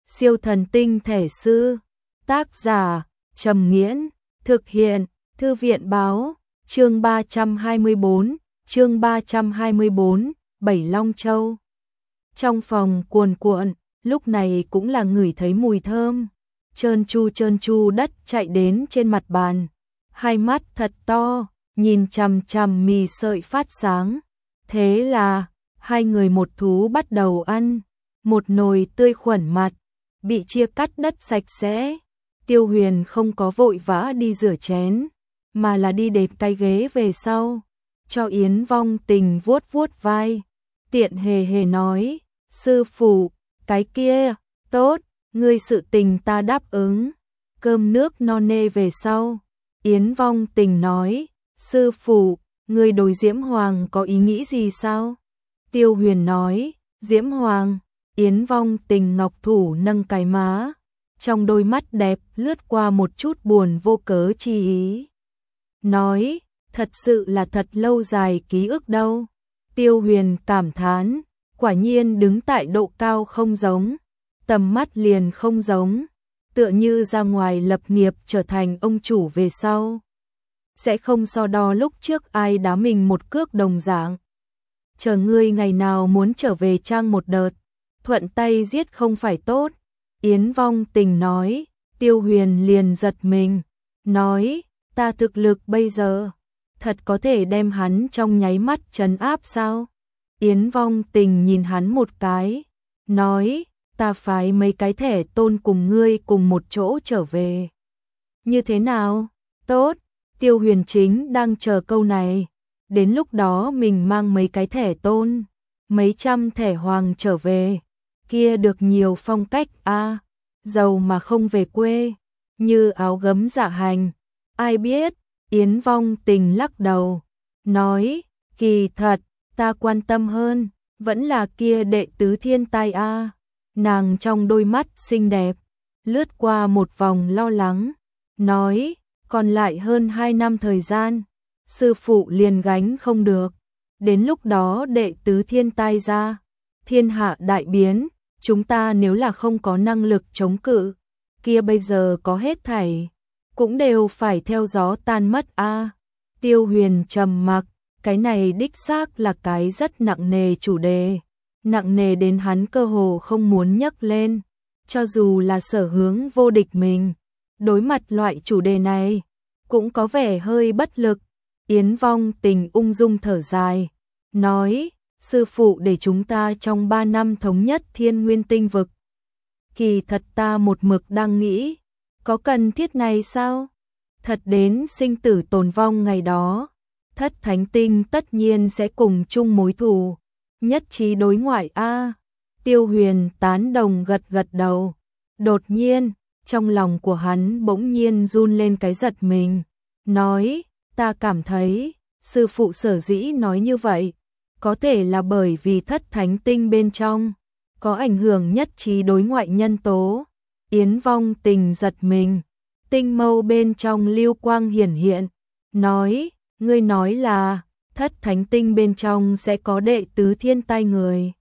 Siêu thần tinh thể sư. Tác giả Trầm Nghiễn. Thực hiện Thư viện báo. Chương 324, Bảy Long Châu. Trong phòng cuồn cuộn, lúc này cũng là ngửi thấy mùi thơm. Trơn tru đất chạy đến trên mặt bàn. Hai mắt thật to, nhìn chằm chằm mì sợi phát sáng. Thế là, hai người một thú bắt đầu ăn. Một nồi tươi khuẩn mặt, bị chia cắt đất sạch sẽ. Tiêu Huyền không có vội vã đi rửa chén, mà là đi đệt cái ghế về sau, cho Yến Vong Tình vuốt vuốt vai, tiện hề nói, sư phụ, cái kia, tốt, ngươi sự tình ta đáp ứng, cơm nước no nê về sau. Yến Vong Tình nói, sư phụ, ngươi đối Diễm Hoàng có ý nghĩ gì sao? Tiêu Huyền nói, Diễm Hoàng. Yến Vong Tình ngọc thủ nâng cái má, trong đôi mắt đẹp lướt qua một chút buồn vô cớ chi ý. Nói, thật sự là thật lâu dài ký ức đâu. Tiêu Huyền cảm thán, quả nhiên đứng tại độ cao không giống, tầm mắt liền không giống, tựa như ra ngoài lập nghiệp trở thành ông chủ về sau. Sẽ không so đo lúc trước ai đá mình một cước đồng dạng. Chờ ngươi ngày nào muốn trở về trang một đợt, thuận tay giết không phải tốt. Yến Vong Tình nói, Tiêu Huyền liền giật mình, nói, ta thực lực bây giờ, thật có thể đem hắn trong nháy mắt trấn áp sao? Yến Vong Tình nhìn hắn một cái, nói, ta phái mấy cái thẻ tôn cùng ngươi cùng một chỗ trở về. Như thế nào? Tốt, Tiêu Huyền chính đang chờ câu này, đến lúc đó mình mang mấy cái thẻ tôn, mấy trăm thẻ hoàng trở về. Kia được nhiều phong cách a, giàu mà không về quê, như áo gấm dạ hành. Ai biết? Yến Vong Tình lắc đầu, nói, kỳ thật, ta quan tâm hơn, vẫn là kia đệ tứ thiên tai a. Nàng trong đôi mắt xinh đẹp, lướt qua một vòng lo lắng, nói, còn lại hơn 2 năm thời gian, sư phụ liền gánh không được. Đến lúc đó đệ tứ thiên tai ra, thiên hạ đại biến. Chúng ta nếu là không có năng lực chống cự, kia bây giờ có hết thảy, cũng đều phải theo gió tan mất a. Tiêu Huyền trầm mặc, cái này đích xác là cái rất nặng nề chủ đề, nặng nề đến hắn cơ hồ không muốn nhắc lên, cho dù là Sở Hướng vô địch mình, đối mặt loại chủ đề này, cũng có vẻ hơi bất lực. Yến Vong Tình ung dung thở dài, nói, sư phụ để chúng ta trong 3 năm thống nhất Thiên Nguyên Tinh vực. Kỳ thật ta một mực đang nghĩ, có cần thiết này sao? Thật đến sinh tử tồn vong ngày đó, Thất Thánh Tinh tất nhiên sẽ cùng chung mối thù, nhất trí đối ngoại a. Tiêu Huyền tán đồng gật gật đầu. Đột nhiên, trong lòng của hắn bỗng nhiên run lên cái giật mình, nói, ta cảm thấy, sư phụ sở dĩ nói như vậy, có thể là bởi vì Thất Thánh Tinh bên trong có ảnh hưởng nhất trí đối ngoại nhân tố. Yến Vong Tình giật mình, tinh mâu bên trong lưu quang hiển hiện, nói, ngươi nói là Thất Thánh Tinh bên trong sẽ có đệ tứ thiên tai người.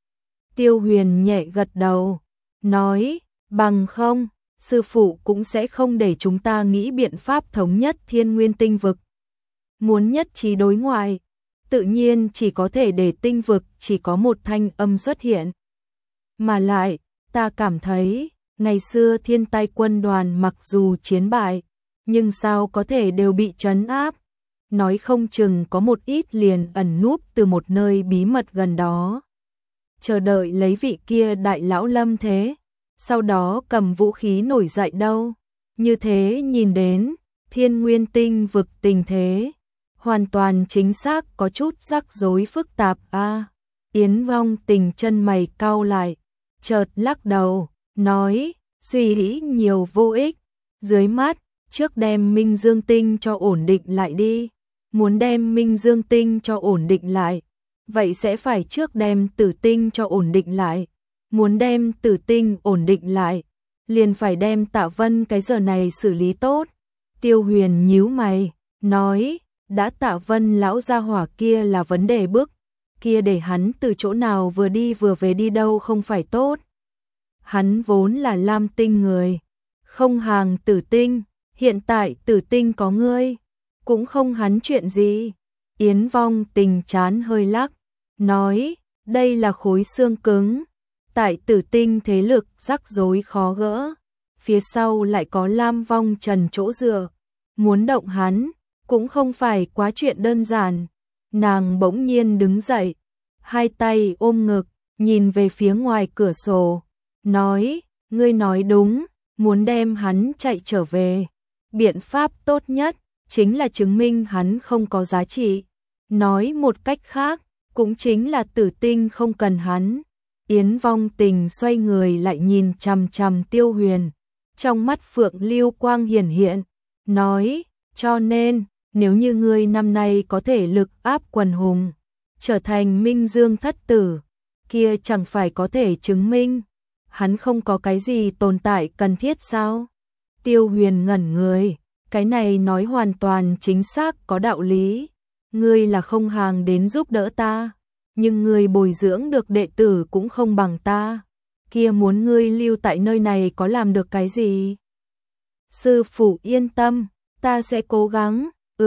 Tiêu Huyền nhẹ gật đầu, nói, bằng không, sư phụ cũng sẽ không để chúng ta nghĩ biện pháp thống nhất Thiên Nguyên Tinh vực. Muốn nhất trí đối ngoại, tự nhiên chỉ có thể để tinh vực chỉ có một thanh âm xuất hiện. Mà lại, ta cảm thấy, ngày xưa thiên tai quân đoàn mặc dù chiến bại, nhưng sao có thể đều bị trấn áp, nói không chừng có một ít liền ẩn núp từ một nơi bí mật gần đó. Chờ đợi lấy vị kia đại lão lâm thế, sau đó cầm vũ khí nổi dậy đâu. Như thế nhìn đến, Thiên Nguyên Tinh vực tình thế, hoàn toàn chính xác có chút rắc rối phức tạp a. Yến Vong Tình chân mày cau lại, chợt lắc đầu, nói, suy nghĩ nhiều vô ích, dưới mắt, trước đem Minh Dương Tinh cho ổn định lại đi. Muốn đem Minh Dương Tinh cho ổn định lại, vậy sẽ phải trước đem Tử Tinh cho ổn định lại. Muốn đem Tử Tinh ổn định lại, liền phải đem Tạ Vân cái giờ này xử lý tốt. Tiêu Huyền nhíu mày, nói, đã Tạ Vân lão gia hỏa kia là vấn đề bước, kia để hắn từ chỗ nào vừa đi vừa về đi đâu không phải tốt. hắn vốn là lam tinh người, không hàng tử tinh, hiện tại tử tinh có ngươi, cũng không hắn chuyện gì. Yến Vong Tình chán hơi lắc, nói, đây là khối xương cứng, tại tử tinh thế lực rắc rối khó gỡ, phía sau lại có Lam Vong Trần chỗ dựa, muốn động hắn, cũng không phải quá chuyện đơn giản. Nàng bỗng nhiên đứng dậy, hai tay ôm ngực, nhìn về phía ngoài cửa sổ, nói, ngươi nói đúng, muốn đem hắn chạy trở về. Biện pháp tốt nhất, chính là chứng minh hắn không có giá trị. Nói một cách khác, cũng chính là tử tinh không cần hắn. Yến Vong Tình xoay người lại nhìn chằm chằm Tiêu Huyền, trong mắt phượng lưu quang hiển hiện, nói, cho nên, nếu như ngươi năm nay có thể lực áp quần hùng, trở thành Minh Dương thất tử, kia chẳng phải có thể chứng minh, hắn không có cái gì tồn tại cần thiết sao? Tiêu Huyền ngẩn người, cái này nói hoàn toàn chính xác có đạo lý, ngươi là không hàng đến giúp đỡ ta, nhưng ngươi bồi dưỡng được đệ tử cũng không bằng ta, kia muốn ngươi lưu tại nơi này có làm được cái gì? Sư phụ yên tâm, ta sẽ cố gắng,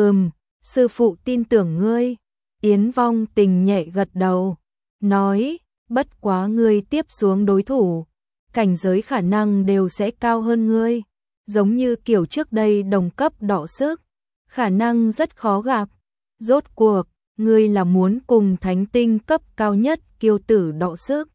sư phụ tin tưởng ngươi. Yến Vong Tình nhẹ gật đầu, nói, bất quá ngươi tiếp xuống đối thủ, cảnh giới khả năng đều sẽ cao hơn ngươi, giống như kiểu trước đây đồng cấp đọ sức, khả năng rất khó gặp. Rốt cuộc, ngươi là muốn cùng thánh tinh cấp cao nhất kiêu tử đọ sức,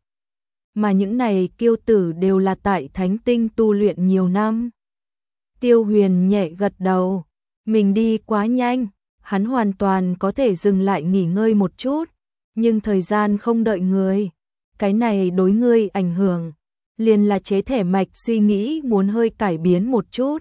mà những này kiêu tử đều là tại thánh tinh tu luyện nhiều năm. Tiêu Huyền nhẹ gật đầu, mình đi quá nhanh, hắn hoàn toàn có thể dừng lại nghỉ ngơi một chút, nhưng thời gian không đợi người, cái này đối ngươi ảnh hưởng, liền là chế thể mạch suy nghĩ muốn hơi cải biến một chút.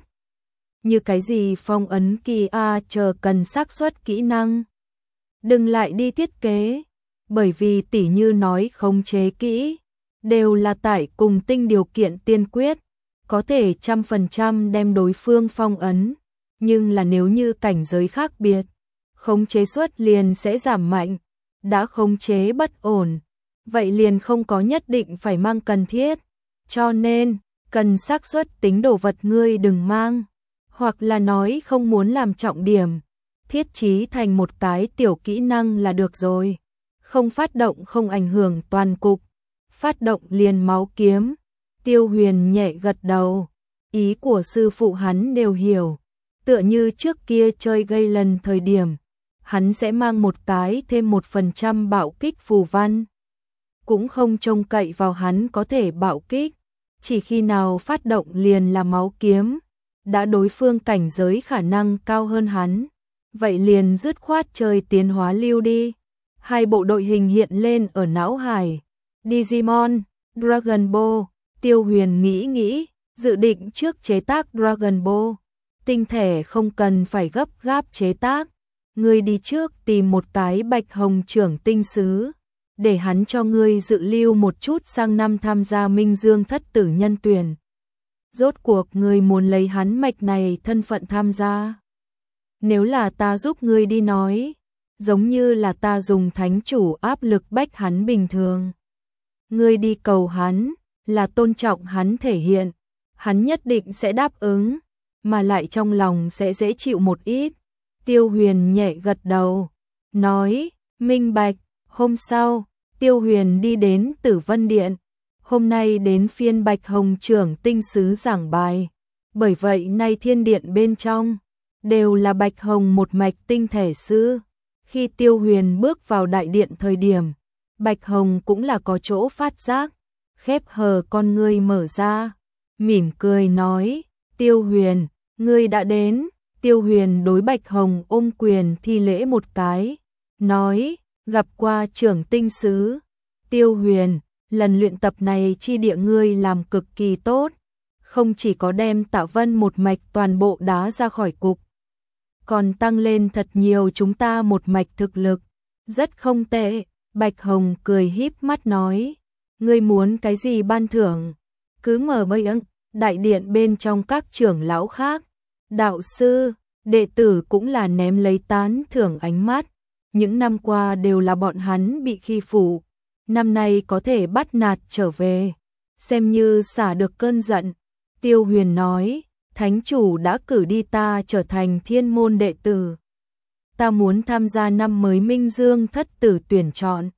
Như cái gì phong ấn kỳ chờ cần xác suất kỹ năng. Đừng lại đi thiết kế, bởi vì tỉ như nói khống chế kỹ, đều là tại cùng tinh điều kiện tiên quyết, có thể 100% đem đối phương phong ấn, nhưng là nếu như cảnh giới khác biệt, khống chế suất liền sẽ giảm mạnh, đã khống chế bất ổn, vậy liền không có nhất định phải mang cần thiết, cho nên, cần xác suất tính đồ vật ngươi đừng mang, hoặc là nói không muốn làm trọng điểm, thiết trí thành một cái tiểu kỹ năng là được rồi, không phát động không ảnh hưởng toàn cục, phát động liền máu kiếm. Tiêu Huyền nhẹ gật đầu, ý của sư phụ hắn đều hiểu, tựa như trước kia chơi gây lần thời điểm, hắn sẽ mang một cái thêm 1% bạo kích phù văn, cũng không trông cậy vào hắn có thể bạo kích, chỉ khi nào phát động liền là máu kiếm, đã đối phương cảnh giới khả năng cao hơn hắn, vậy liền dứt khoát chơi tiến hóa lưu đi. Hai bộ đội hình hiện lên ở não hải, Digimon, Dragon Ball. Tiêu Huyền nghĩ, dự định trước chế tác Dragon Ball, tinh thể không cần phải gấp gáp chế tác, ngươi đi trước tìm một cái bạch hồng trưởng tinh sứ, để hắn cho ngươi dự lưu một chút sang năm tham gia Minh Dương thất tử nhân tuyển. Rốt cuộc ngươi muốn lấy hắn mạch này thân phận tham gia. Nếu là ta giúp ngươi đi nói, giống như là ta dùng thánh chủ áp lực bách hắn bình thường. Ngươi đi cầu hắn, là tôn trọng hắn thể hiện, hắn nhất định sẽ đáp ứng, mà lại trong lòng sẽ dễ chịu một ít. Tiêu Huyền nhẹ gật đầu, nói, minh bạch. Hôm sau, Tiêu Huyền đi đến Tử Vân Điện, hôm nay đến phiên Bạch Hồng trưởng tinh sứ giảng bài, bởi vậy nay thiên điện bên trong, đều là Bạch Hồng một mạch tinh thể sư. Khi Tiêu Huyền bước vào đại điện thời điểm, Bạch Hồng cũng là có chỗ phát giác, khép hờ con ngươi mở ra, mỉm cười nói, Tiêu Huyền, ngươi đã đến. Tiêu Huyền đối Bạch Hồng ôm quyền thi lễ một cái, nói, gặp qua trưởng tinh sứ. Tiêu Huyền, lần luyện tập này chi địa ngươi làm cực kỳ tốt, không chỉ có đem Tạ Vân một mạch toàn bộ đá ra khỏi cục, còn tăng lên thật nhiều chúng ta một mạch thực lực, rất không tệ. Bạch Hồng cười híp mắt nói, ngươi muốn cái gì ban thưởng, cứ mở miệng. Đại điện bên trong các trưởng lão khác, đạo sư, đệ tử cũng là ném lấy tán thưởng ánh mắt, những năm qua đều là bọn hắn bị khi phụ, năm nay có thể bắt nạt trở về, xem như xả được cơn giận. Tiêu Huyền nói, thánh chủ đã cử đi ta trở thành thiên môn đệ tử. Ta muốn tham gia năm mới Minh Dương thất tử tuyển chọn.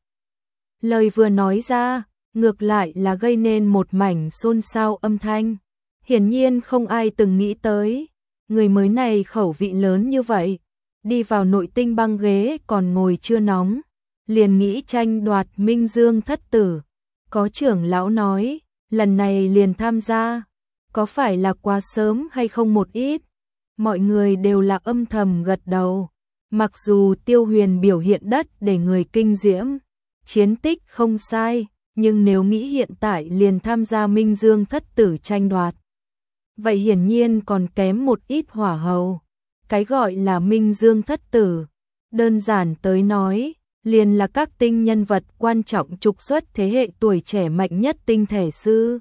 Lời vừa nói ra, ngược lại là gây nên một mảnh xôn xao âm thanh. Hiển nhiên không ai từng nghĩ tới, người mới này khẩu vị lớn như vậy, đi vào nội tinh băng ghế còn ngồi chưa nóng, liền nghĩ tranh đoạt Minh Dương thất tử. Có trưởng lão nói, lần này liền tham gia, có phải là quá sớm hay không một ít? Mọi người đều là âm thầm gật đầu. Mặc dù Tiêu Huyền biểu hiện đất để người kinh diễm, chiến tích không sai, nhưng nếu nghĩ hiện tại liền tham gia Minh Dương thất tử tranh đoạt, vậy hiển nhiên còn kém một ít hỏa hầu. Cái gọi là Minh Dương thất tử, đơn giản tới nói, liền là các tinh nhân vật quan trọng trục xuất thế hệ tuổi trẻ mạnh nhất tinh thể sư.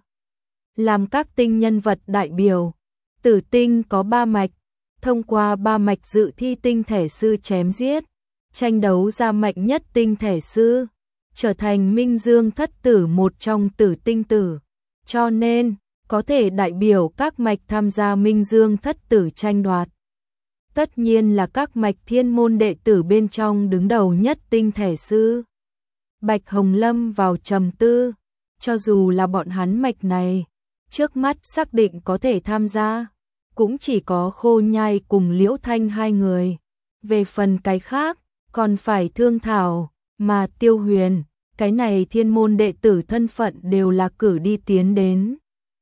Làm các tinh nhân vật đại biểu, tử tinh có 3 mạch, thông qua 3 mạch dự thi tinh thể sư chém giết, tranh đấu ra mạnh nhất tinh thể sư, trở thành Minh Dương thất tử một trong tử tinh tử. Cho nên, có thể đại biểu các mạch tham gia Minh Dương thất tử tranh đoạt. Tất nhiên là các mạch thiên môn đệ tử bên trong đứng đầu nhất tinh thể sư. Bạch Hồng lâm vào trầm tư, cho dù là bọn hắn mạch này, trước mắt xác định có thể tham gia, cũng chỉ có Khô Nhai cùng Liễu Thanh hai người. Về phần cái khác, còn phải thương thảo, mà Tiêu Huyền, cái này thiên môn đệ tử thân phận đều là cử đi tiến đến.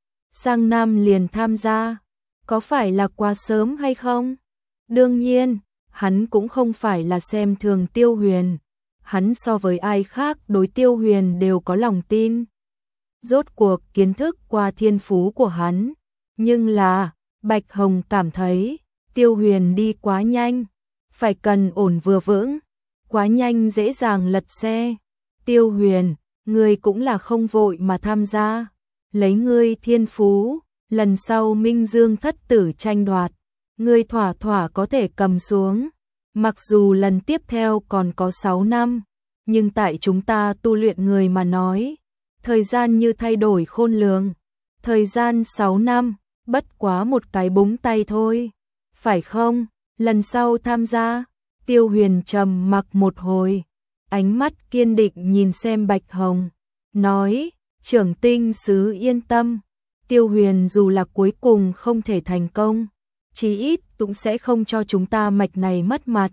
Sang năm liền tham gia, có phải là quá sớm hay không? Đương nhiên, hắn cũng không phải là xem thường Tiêu Huyền, hắn so với ai khác đối Tiêu Huyền đều có lòng tin. Rốt cuộc kiến thức qua thiên phú của hắn, nhưng là, Bạch Hồng cảm thấy, Tiêu Huyền đi quá nhanh, phải cần ổn vừa vững, quá nhanh dễ dàng lật xe. Tiêu Huyền, ngươi cũng là không vội mà tham gia, lấy ngươi thiên phú, lần sau Minh Dương thất tử tranh đoạt, ngươi thỏa thỏa có thể cầm xuống. Mặc dù lần tiếp theo còn có 6 năm, nhưng tại chúng ta tu luyện người mà nói, thời gian như thay đổi khôn lường. Thời gian 6 năm, bất quá một cái búng tay thôi, phải không? Lần sau tham gia. Tiêu Huyền trầm mặc một hồi, ánh mắt kiên định nhìn xem Bạch Hồng, nói, trưởng tinh sứ yên tâm, Tiêu Huyền dù là cuối cùng không thể thành công, chí ít cũng sẽ không cho chúng ta mạch này mất mặt.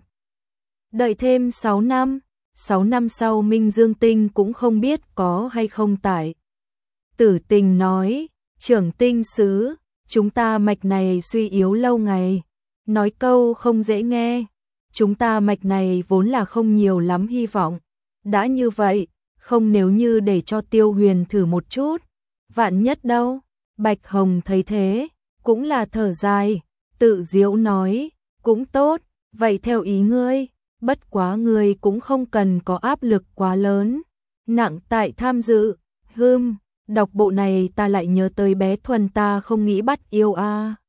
Đợi thêm 6 năm, 6 năm sau Minh Dương Tinh cũng không biết có hay không tại. Tử Tình nói, trưởng tinh sứ, chúng ta mạch này suy yếu lâu ngày, nói câu không dễ nghe, chúng ta mạch này vốn là không nhiều lắm hy vọng. Đã như vậy, không nếu như để cho Tiêu Huyền thử một chút, vạn nhất đâu. Bạch Hồng thấy thế, cũng là thở dài, tự giễu nói, cũng tốt, vậy theo ý ngươi, bất quá ngươi cũng không cần có áp lực quá lớn, nặng tại tham dự. Đọc bộ này ta lại nhớ tới bé Thuần ta không nghĩ bắt yêu a.